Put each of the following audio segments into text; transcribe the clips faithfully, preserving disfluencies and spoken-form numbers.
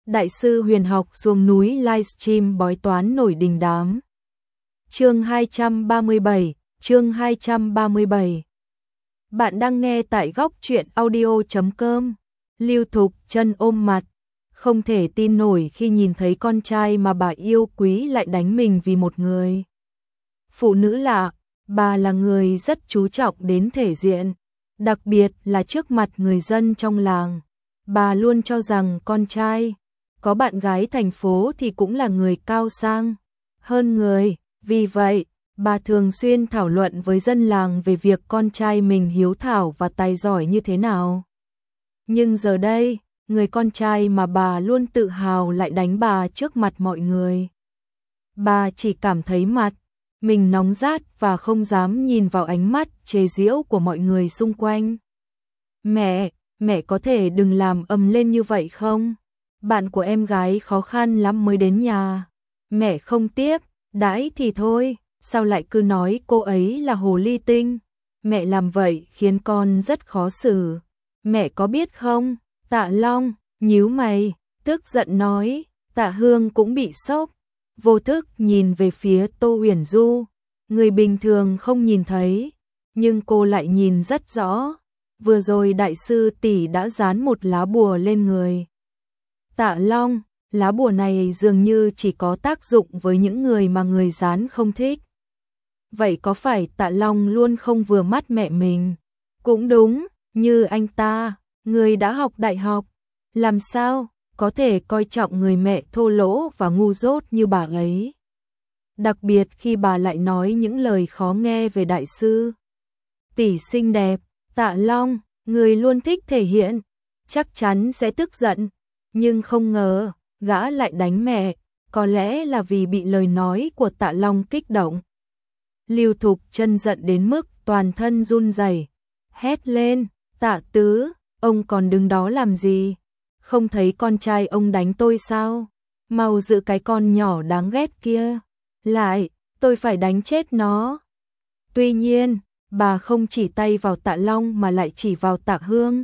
Đại sư huyền học xuống núi livestream bói toán nổi đình đám. Chương hai trăm ba mươi bảy, chương hai trăm ba mươi bảy. Bạn đang nghe tại góc truyện audio chấm com. Lưu Thục Chân ôm mặt, không thể tin nổi khi nhìn thấy con trai mà bà yêu quý lại đánh mình vì một người phụ nữ lạ. Bà là người rất chú trọng đến thể diện, đặc biệt là trước mặt người dân trong làng. Bà luôn cho rằng con trai có bạn gái thành phố thì cũng là người cao sang hơn người. Vì vậy, bà thường xuyên thảo luận với dân làng về việc con trai mình hiếu thảo và tài giỏi như thế nào. Nhưng giờ đây, người con trai mà bà luôn tự hào lại đánh bà trước mặt mọi người. Bà chỉ cảm thấy mặt mình nóng rát và không dám nhìn vào ánh mắt chế giễu của mọi người xung quanh. Mẹ, mẹ có thể đừng làm ầm lên như vậy không? Bạn của em gái khó khăn lắm mới đến nhà. Mẹ không tiếp, đãi thì thôi, sao lại cứ nói cô ấy là hồ ly tinh? Mẹ làm vậy khiến con rất khó xử. Mẹ có biết không? Tạ Long nhíu mày, tức giận nói. Tạ Hương cũng bị sốc, vô thức nhìn về phía Tô Huyền Du. Người bình thường không nhìn thấy, nhưng cô lại nhìn rất rõ. Vừa rồi đại sư tỷ đã dán một lá bùa lên người Tạ Long. Lá bùa này dường như chỉ có tác dụng với những người mà người dán không thích. Vậy có phải Tạ Long luôn không vừa mắt mẹ mình? Cũng đúng, như anh ta, người đã học đại học, làm sao có thể coi trọng người mẹ thô lỗ và ngu dốt như bà ấy. Đặc biệt khi bà lại nói những lời khó nghe về đại sư tỷ xinh đẹp. Tạ Long, người luôn thích thể hiện, chắc chắn sẽ tức giận, nhưng không ngờ gã lại đánh mẹ, có lẽ là vì bị lời nói của Tạ Long kích động. Lưu Thục Chân giận đến mức toàn thân run rẩy, hét lên, Tạ Tứ, ông còn đứng đó làm gì? Không thấy con trai ông đánh tôi sao? Mau giữ cái con nhỏ đáng ghét kia lại, tôi phải đánh chết nó. Tuy nhiên, bà không chỉ tay vào Tạ Long mà lại chỉ vào Tạ Hương,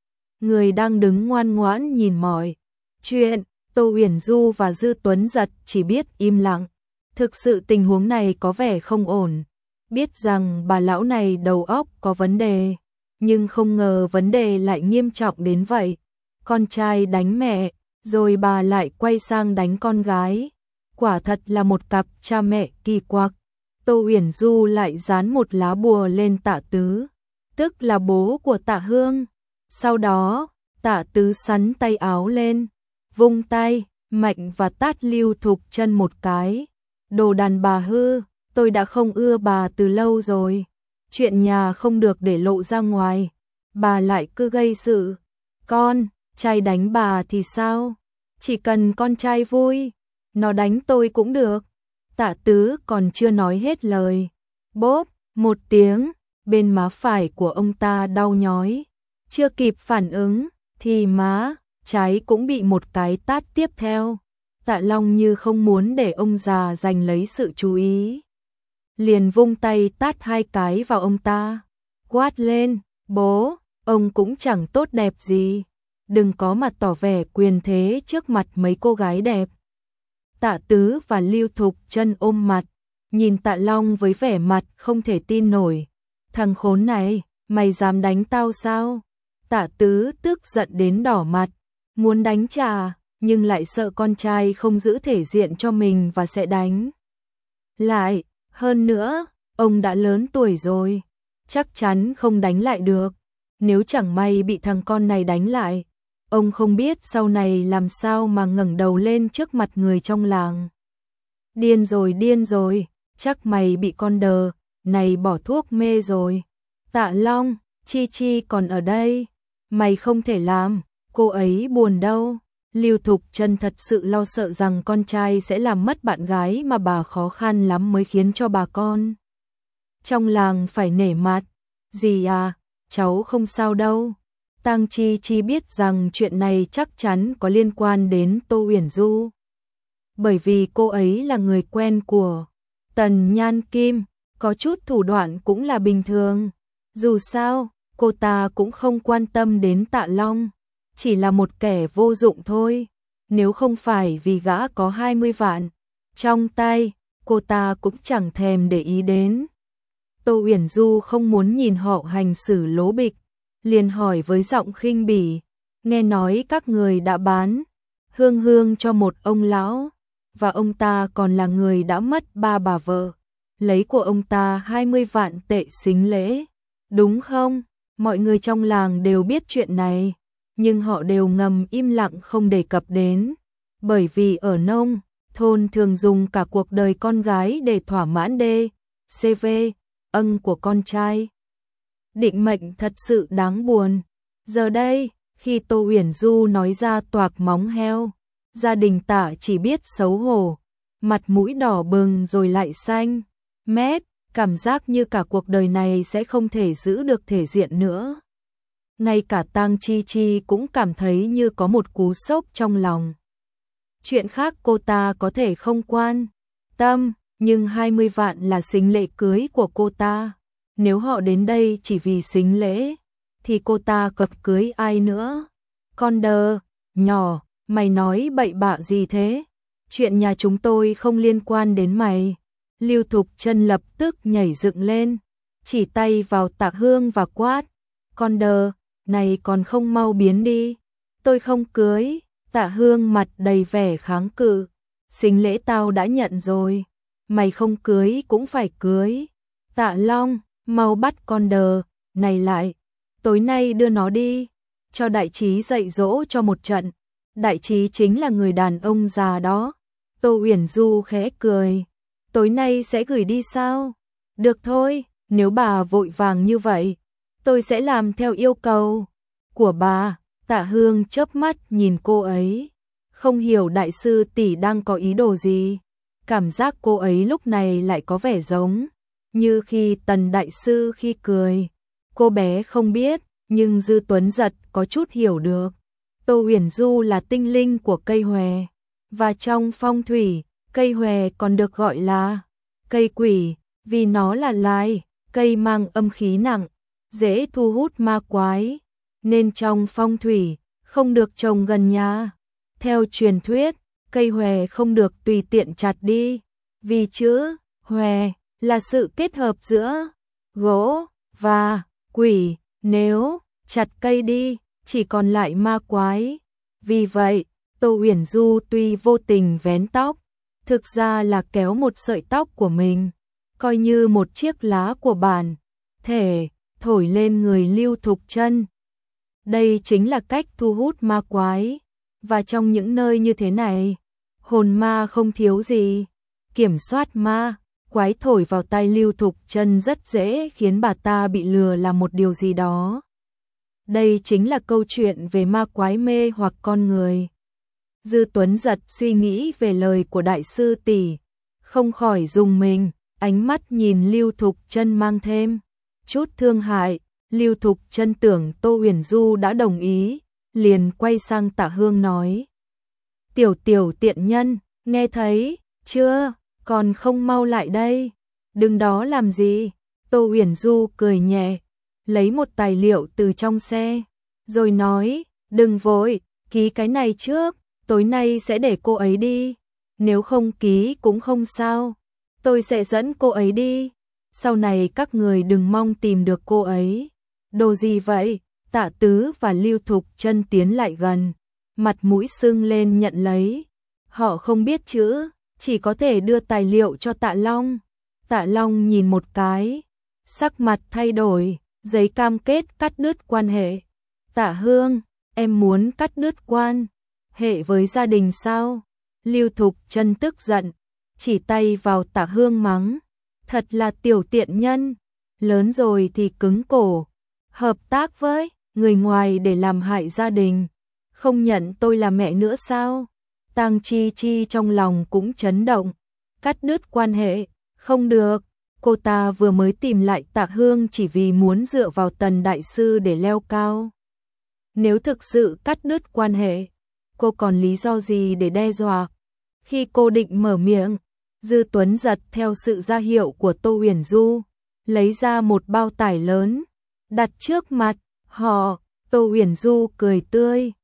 người đang đứng ngoan ngoãn nhìn mọi chuyện. Tô Huyền Du và Dư Tuấn Giật chỉ biết im lặng. Thực sự tình huống này có vẻ không ổn. Biết rằng bà lão này đầu óc có vấn đề, nhưng không ngờ vấn đề lại nghiêm trọng đến vậy. Con trai đánh mẹ, rồi bà lại quay sang đánh con gái. Quả thật là một cặp cha mẹ kỳ quặc. Tô Huyền Du lại dán một lá bùa lên Tạ Tứ, tức là bố của Tạ Hương. Sau đó, Tạ Tứ sắn tay áo lên, vung tay, mạnh và tát Lưu Thục Chân một cái. Đồ đàn bà hư, tôi đã không ưa bà từ lâu rồi. Chuyện nhà không được để lộ ra ngoài, bà lại cứ gây sự. Con trai đánh bà thì sao? Chỉ cần con trai vui, nó đánh tôi cũng được. Tạ Tứ còn chưa nói hết lời, bốp một tiếng, bên má phải của ông ta đau nhói. Chưa kịp phản ứng thì má trái cũng bị một cái tát tiếp theo. Tạ Long như không muốn để ông già giành lấy sự chú ý, liền vung tay tát hai cái vào ông ta, quát lên, bố, ông cũng chẳng tốt đẹp gì, đừng có mà tỏ vẻ quyền thế trước mặt mấy cô gái đẹp. Tạ Tứ và Lưu Thục Chân ôm mặt, nhìn Tạ Long với vẻ mặt không thể tin nổi. Thằng khốn này, mày dám đánh tao sao? Tạ Tứ tức giận đến đỏ mặt, muốn đánh trả, nhưng lại sợ con trai không giữ thể diện cho mình và sẽ đánh lại. Hơn nữa, ông đã lớn tuổi rồi, chắc chắn không đánh lại được. Nếu chẳng may bị thằng con này đánh lại, ông không biết sau này làm sao mà ngẩng đầu lên trước mặt người trong làng. Điên rồi, điên rồi, chắc mày bị con đờ này bỏ thuốc mê rồi. Tạ Long, Chi Chi còn ở đây, mày không thể làm, cô ấy buồn đâu. Lưu Thục Chân thật sự lo sợ rằng con trai sẽ làm mất bạn gái mà bà khó khăn lắm mới khiến cho bà con trong làng phải nể mặt. Dì à, cháu không sao đâu. Tang Chi Chi biết rằng chuyện này chắc chắn có liên quan đến Tô Huyền Du, bởi vì cô ấy là người quen của Tần Nhan Kim, có chút thủ đoạn cũng là bình thường. Dù sao, cô ta cũng không quan tâm đến Tạ Long, chỉ là một kẻ vô dụng thôi. nếu không phải vì gã có hai mươi vạn trong tay, cô ta cũng chẳng thèm để ý đến. Tô Uyển Du không muốn nhìn họ hành xử lố bịch, liền hỏi với giọng khinh bỉ, nghe nói các người đã bán hương hương cho một ông lão, và ông ta còn là người đã mất ba bà vợ, lấy của ông ta hai mươi vạn tệ sính lễ, đúng không? Mọi người trong làng đều biết chuyện này, nhưng họ đều ngầm im lặng không đề cập đến, bởi vì ở nông thôn thường dùng cả cuộc đời con gái để thỏa mãn đê xê vê ân của con trai. Định mệnh thật sự đáng buồn. Giờ đây, khi Tô Uyển Du nói ra toạc móng heo, gia đình Tạ chỉ biết xấu hổ, mặt mũi đỏ bừng rồi lại xanh mét, cảm giác như cả cuộc đời này sẽ không thể giữ được thể diện nữa. Ngay cả Tang Chi Chi cũng cảm thấy như có một cú sốc trong lòng. Chuyện khác cô ta có thể không quan tâm, nhưng hai mươi vạn là sính lễ cưới của cô ta. Nếu họ đến đây chỉ vì sính lễ, thì cô ta cập cưới ai nữa? Con đờ, nhỏ, mày nói bậy bạ gì thế? Chuyện nhà chúng tôi không liên quan đến mày. Lưu Thục Chân lập tức nhảy dựng lên, chỉ tay vào Tạ Hương và quát. Con đờ, này còn không mau biến đi. Tôi không cưới. Tạ Hương mặt đầy vẻ kháng cự. Sính lễ tao đã nhận rồi. Mày không cưới cũng phải cưới. Tạ Long, mau bắt con đờ này lại. Tối nay đưa nó đi. Cho Đại Trí dạy dỗ cho một trận. Đại Trí chính là người đàn ông già đó. Tô Uyển Du khẽ cười. Tối nay sẽ gửi đi sao? Được thôi, nếu bà vội vàng như vậy, tôi sẽ làm theo yêu cầu của bà. Tạ Hương chớp mắt nhìn cô ấy, không hiểu đại sư tỷ đang có ý đồ gì. Cảm giác cô ấy lúc này lại có vẻ giống như khi Tần đại sư khi cười. Cô bé không biết, nhưng Dư Tuấn Giật có chút hiểu được. Tô Uyển Du là tinh linh của cây hòe, và trong phong thủy, cây hòe còn được gọi là cây quỷ, vì nó là lai, cây mang âm khí nặng, dễ thu hút ma quái, nên trong phong thủy không được trồng gần nhà. Theo truyền thuyết, cây hòe không được tùy tiện chặt đi, vì chữ hòe là sự kết hợp giữa gỗ và quỷ, nếu chặt cây đi, chỉ còn lại ma quái. Vì vậy, Tô Uyển Du tuy vô tình vén tóc, thực ra là kéo một sợi tóc của mình, coi như một chiếc lá của bản thể, thổi lên người Lưu Thục Chân. Đây chính là cách thu hút ma quái, và trong những nơi như thế này, hồn ma không thiếu gì. Kiểm soát ma quái thổi vào tai Lưu Thục Chân rất dễ khiến bà ta bị lừa làm một điều gì đó. Đây chính là câu chuyện về ma quái mê hoặc con người. Dư Tuấn Giật suy nghĩ về lời của đại sư tỷ, không khỏi rùng mình, ánh mắt nhìn Lưu Thục Chân mang thêm chút thương hại. Lưu Thục Chân tưởng Tô Uyển Du đã đồng ý, liền quay sang Tạ Hương nói: "Tiểu tiểu tiện nhân, nghe thấy chưa, còn không mau lại đây, đừng đó làm gì?" Tô Uyển Du cười nhẹ, lấy một tài liệu từ trong xe, rồi nói: "Đừng vội, ký cái này trước, tối nay sẽ để cô ấy đi, nếu không ký cũng không sao, tôi sẽ dẫn cô ấy đi, sau này các người đừng mong tìm được cô ấy." Đồ gì vậy? Tạ Tứ và Lưu Thục Chân tiến lại gần, mặt mũi sưng lên nhận lấy. Họ không biết chữ, chỉ có thể đưa tài liệu cho Tạ Long. Tạ Long nhìn một cái, sắc mặt thay đổi, giấy cam kết cắt đứt quan hệ. Tạ Hương, em muốn cắt đứt quan hệ với gia đình sao? Lưu Thục Chân tức giận, chỉ tay vào Tạ Hương mắng: "Thật là tiểu tiện nhân, lớn rồi thì cứng cổ, hợp tác với người ngoài để làm hại gia đình, không nhận tôi là mẹ nữa sao?" Tang Chi Chi trong lòng cũng chấn động, cắt đứt quan hệ, không được, cô ta vừa mới tìm lại Tạ Hương chỉ vì muốn dựa vào Tần đại sư để leo cao. Nếu thực sự cắt đứt quan hệ, cô còn lý do gì để đe dọa? Khi cô định mở miệng, Dư Tuấn Giật theo sự ra hiệu của Tô Uyển Du, lấy ra một bao tải lớn, đặt trước mặt họ. Tô Uyển Du cười tươi,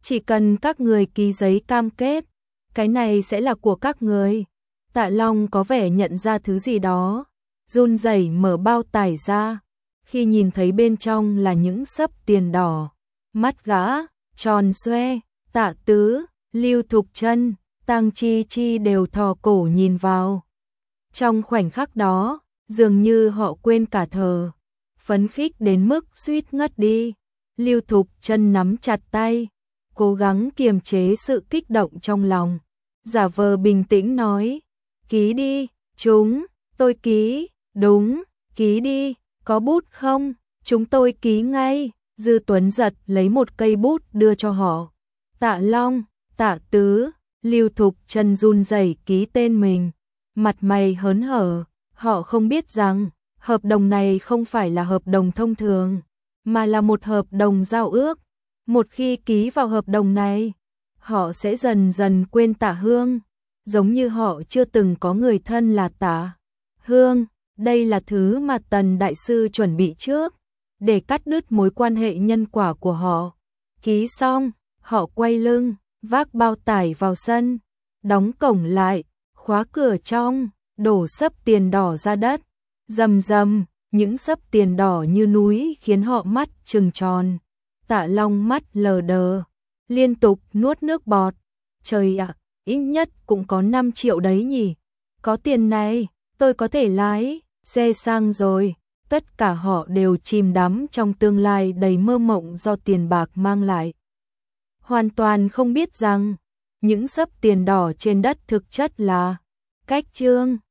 Chỉ cần các người ký giấy cam kết, cái này sẽ là của các người. Tạ Long có vẻ nhận ra thứ gì đó, run rẩy mở bao tải ra. Khi nhìn thấy bên trong là những xấp tiền đỏ, mắt gã tròn xoe. Tạ Tứ, Lưu Thục Chân, Tang Chi Chi đều thò cổ nhìn vào. Trong khoảnh khắc đó, dường như họ quên cả thờ, phấn khích đến mức suýt ngất đi. Lưu Thục Chân nắm chặt tay, cố gắng kiềm chế sự kích động trong lòng, giả vờ bình tĩnh nói, ký đi, chúng, tôi ký, đúng, ký đi, có bút không, chúng tôi ký ngay. Dư Tuấn giật lấy một cây bút đưa cho họ. Tạ Long, Tạ Tứ, Lưu Thục Chân run rẩy ký tên mình, mặt mày hớn hở. Họ không biết rằng, hợp đồng này không phải là hợp đồng thông thường, mà là một hợp đồng giao ước. Một khi ký vào hợp đồng này, họ sẽ dần dần quên Tạ Hương, giống như họ chưa từng có người thân là Tạ Hương. Đây là thứ mà Tần Đại Sư chuẩn bị trước, để cắt đứt mối quan hệ nhân quả của họ. Ký xong, họ quay lưng, vác bao tải vào sân, đóng cổng lại, khóa cửa trong, đổ xấp tiền đỏ ra đất. Rầm rầm, những xấp tiền đỏ như núi khiến họ mắt trừng tròn. Tạ Long mắt lờ đờ, liên tục nuốt nước bọt. Trời ạ, ít nhất cũng có năm triệu đấy nhỉ. Có tiền này, tôi có thể lái xe sang rồi. Tất cả họ đều chìm đắm trong tương lai đầy mơ mộng do tiền bạc mang lại. Hoàn toàn không biết rằng, những xấp tiền đỏ trên đất thực chất là cách chương.